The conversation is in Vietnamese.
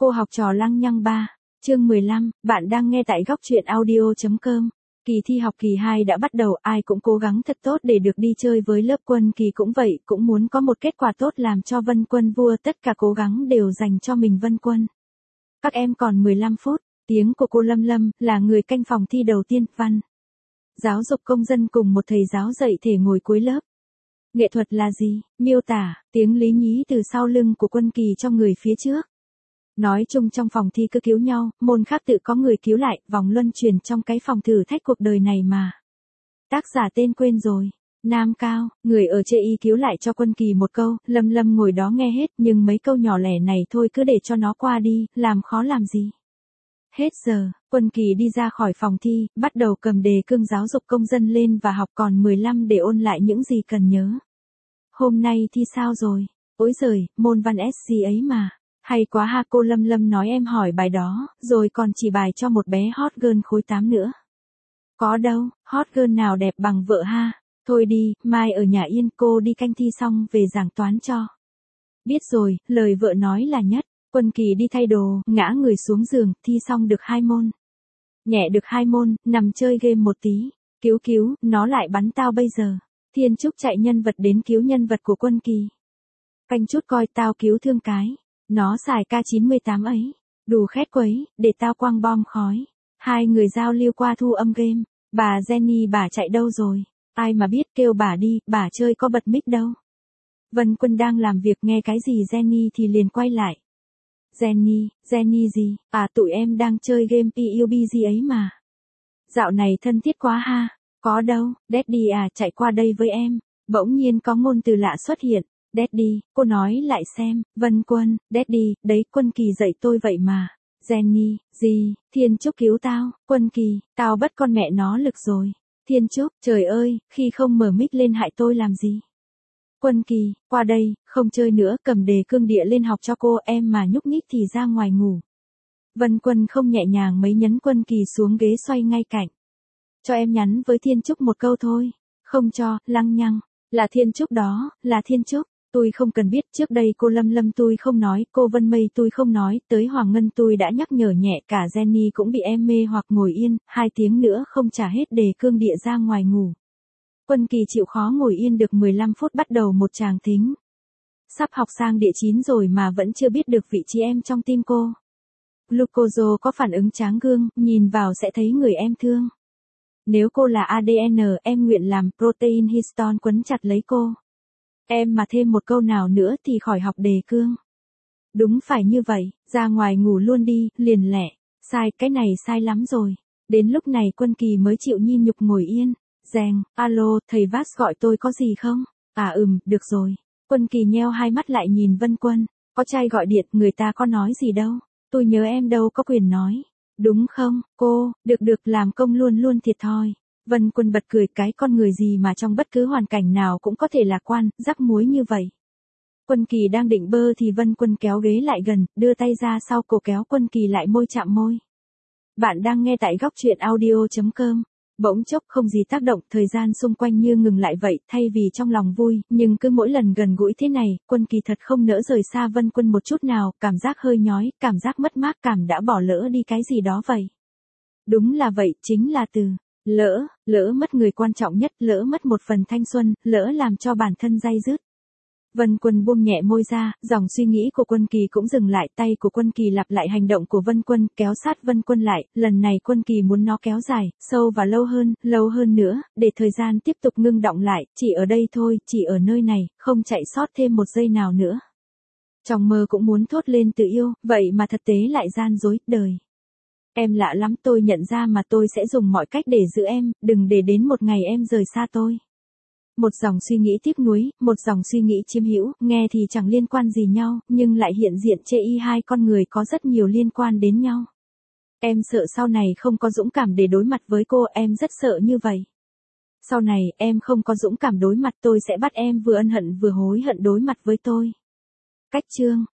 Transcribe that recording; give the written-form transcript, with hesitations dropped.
Cô học trò lăng nhăng 3, chương 15, bạn đang nghe tại góc truyện audio.com. Kỳ thi học kỳ 2 đã bắt đầu, ai cũng cố gắng thật tốt để được đi chơi với lớp. Quân Kỳ cũng vậy, cũng muốn có một kết quả tốt làm cho Vân Quân vua, tất cả cố gắng đều dành cho mình Vân Quân. Các em còn 15 phút, tiếng của cô Lâm Lâm, là người canh phòng thi đầu tiên, văn. Giáo dục công dân cùng một thầy giáo dạy thể ngồi cuối lớp. Nghệ thuật là gì? Miêu tả, tiếng lý nhí từ sau lưng của Quân Kỳ cho người phía trước. Nói chung trong phòng thi cứ cứu nhau, môn khác tự có người cứu lại, vòng luân chuyển trong cái phòng thử thách cuộc đời này mà. Tác giả tên quên rồi. Nam Cao, người ở chê y cứu lại cho Quân Kỳ một câu, Lâm Lâm ngồi đó nghe hết, nhưng mấy câu nhỏ lẻ này thôi cứ để cho nó qua đi, làm khó làm gì. Hết giờ, Quân Kỳ đi ra khỏi phòng thi, bắt đầu cầm đề cương giáo dục công dân lên và học, còn 15 để ôn lại những gì cần nhớ. Hôm nay thi sao rồi? Ôi giời, môn văn SC ấy mà. Hay quá ha, cô Lâm Lâm nói em hỏi bài đó, rồi còn chỉ bài cho một bé hot girl khối 8 nữa. Có đâu, hot girl nào đẹp bằng vợ ha. Thôi đi, mai ở nhà yên, cô đi canh thi xong về giảng toán cho. Biết rồi, lời vợ nói là nhất. Quân Kỳ đi thay đồ, ngã người xuống giường, thi xong được 2 môn. Nhẹ được 2 môn, nằm chơi game một tí. Cứu, nó lại bắn tao bây giờ. Thiên Trúc chạy nhân vật đến cứu nhân vật của Quân Kỳ. Canh chút coi, tao cứu thương cái. Nó xài K98 ấy. Đủ khét quấy, để tao quăng bom khói. Hai người giao lưu qua thu âm game. Bà Jenny bà chạy đâu rồi? Ai mà biết, kêu bà đi, bà chơi có bật mic đâu. Vân Quân đang làm việc nghe cái gì Jenny thì liền quay lại. Jenny gì? À tụi em đang chơi game PUBG ấy mà. Dạo này thân thiết quá ha. Có đâu, Daddy à chạy qua đây với em. Bỗng nhiên có ngôn từ lạ xuất hiện. Daddy, cô nói lại xem. Vân Quân, Daddy, đấy Quân Kỳ dạy tôi vậy mà. Jenny, gì? Thiên Trúc cứu tao. Quân Kỳ, tao bất con mẹ nó lực rồi. Thiên Trúc, trời ơi, khi không mở mic lên hại tôi làm gì? Quân Kỳ, qua đây, không chơi nữa, cầm đề cương địa lên học cho cô, em mà nhúc nhích thì ra ngoài ngủ. Vân Quân không nhẹ nhàng mấy nhấn Quân Kỳ xuống ghế xoay ngay cạnh. Cho em nhắn với Thiên Trúc một câu thôi. Không cho, lăng nhăng. Là Thiên Trúc đó, là Thiên Trúc. Tôi không cần biết, trước đây cô Lâm Lâm tôi không nói, cô Vân Mây tôi không nói, tới Hoàng Ngân tôi đã nhắc nhở nhẹ, cả Jenny cũng bị em mê hoặc ngồi yên, 2 tiếng nữa không trả hết đề cương địa ra ngoài ngủ. Quân Kỳ chịu khó ngồi yên được 15 phút, bắt đầu một tràng thính. Sắp học sang địa 9 rồi mà vẫn chưa biết được vị trí em trong tim cô. Glucozo có phản ứng tráng gương, nhìn vào sẽ thấy người em thương. Nếu cô là ADN, em nguyện làm protein histone quấn chặt lấy cô. Em mà thêm một câu nào nữa thì khỏi học đề cương. Đúng phải như vậy, ra ngoài ngủ luôn đi, liền lẹ. Sai, cái này sai lắm rồi. Đến lúc này Quân Kỳ mới chịu nhi nhục ngồi yên. Reng, alo, thầy Vast gọi tôi có gì không? À được rồi. Quân Kỳ nheo hai mắt lại nhìn Vân Quân. Có trai gọi điện, người ta có nói gì đâu. Tôi nhớ em đâu có quyền nói. Đúng không, cô, được làm công luôn thiệt thòi. Vân Quân bật cười, cái con người gì mà trong bất cứ hoàn cảnh nào cũng có thể lạc quan, rắc muối như vậy. Quân Kỳ đang định bơ thì Vân Quân kéo ghế lại gần, đưa tay ra sau cổ kéo Quân Kỳ lại môi chạm môi. Bạn đang nghe tại góc truyện audio.com. Bỗng chốc không gì tác động, thời gian xung quanh như ngừng lại vậy, thay vì trong lòng vui, nhưng cứ mỗi lần gần gũi thế này, Quân Kỳ thật không nỡ rời xa Vân Quân một chút nào, cảm giác hơi nhói, cảm giác mất mát, cảm đã bỏ lỡ đi cái gì đó vậy. Đúng là vậy, chính là từ lỡ mất người quan trọng nhất, lỡ mất một phần thanh xuân, lỡ làm cho bản thân day dứt. Vân Quân buông nhẹ môi ra, dòng suy nghĩ của Quân Kỳ cũng dừng lại, tay của Quân Kỳ lặp lại hành động của Vân Quân, kéo sát Vân Quân lại, lần này Quân Kỳ muốn nó kéo dài, sâu và lâu hơn nữa, để thời gian tiếp tục ngưng đọng lại, chỉ ở đây thôi, chỉ ở nơi này, không chạy sót thêm một giây nào nữa. Trong mơ cũng muốn thốt lên từ yêu, vậy mà thực tế lại gian dối, đời. Em lạ lắm, tôi nhận ra mà tôi sẽ dùng mọi cách để giữ em, đừng để đến một ngày em rời xa tôi. Một dòng suy nghĩ tiếc nuối, một dòng suy nghĩ chiếm hữu, nghe thì chẳng liên quan gì nhau, nhưng lại hiện diện chê y hai con người có rất nhiều liên quan đến nhau. Em sợ sau này không có dũng cảm để đối mặt với cô, em rất sợ như vậy. Sau này, em không có dũng cảm đối mặt, tôi sẽ bắt em vừa ân hận vừa hối hận đối mặt với tôi. Cách chương,